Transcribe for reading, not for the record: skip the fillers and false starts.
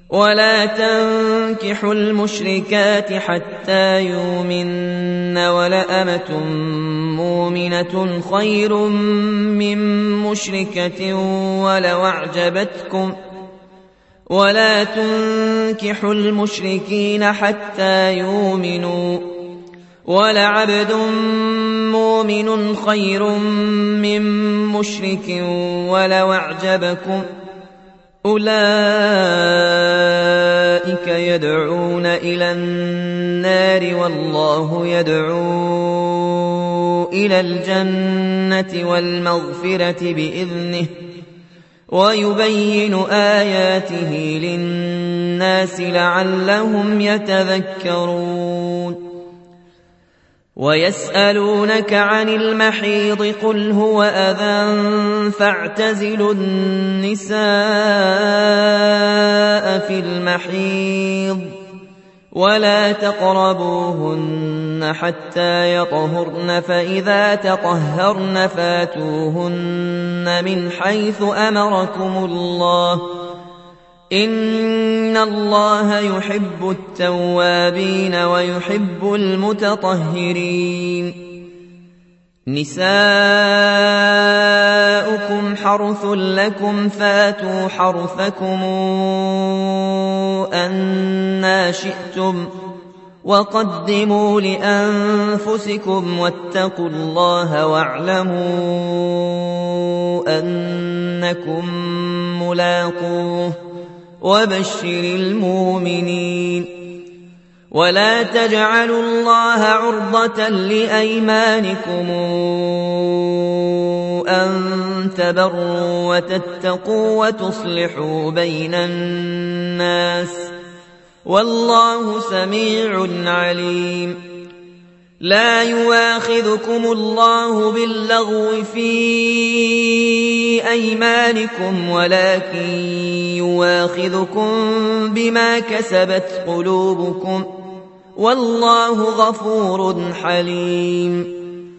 ولا تنكحوا المشركات حتى يؤمنن ولأمة مؤمنة خير من مشركة ولو أعجبتكم ولا تنكحوا المشركين حتى يؤمنوا ولعبد مؤمن خير من مشرك ولو أعجبكم أولئك يدعون إلى النار والله يدعو إلى الجنة والمغفرة بإذنه ويبين آياته للناس لعلهم يتذكرون ويسألونك عن المحيض قل هو أذى فاعتزلوا النساء في المحيض ولا تقربوهن حتى يطهرن فإذا تطهرن فاتوهن من حيث أمركم الله إن الله يحب التوابين ويحب المتطهرين نساؤكم حرث لكم فاتوا حرثكم أنى شئتم وقدموا لأنفسكم واتقوا الله واعلموا أنكم ملاقوه وبشر المؤمنين ولا تجعلوا الله عرضة لأيمانكم أن تبروا وتتقوا وتصلحوا بين الناس والله سميع عليم لا يؤاخذكم الله باللغو في أيمانكم ولكن يؤاخذكم بما كسبت قلوبكم والله غفور حليم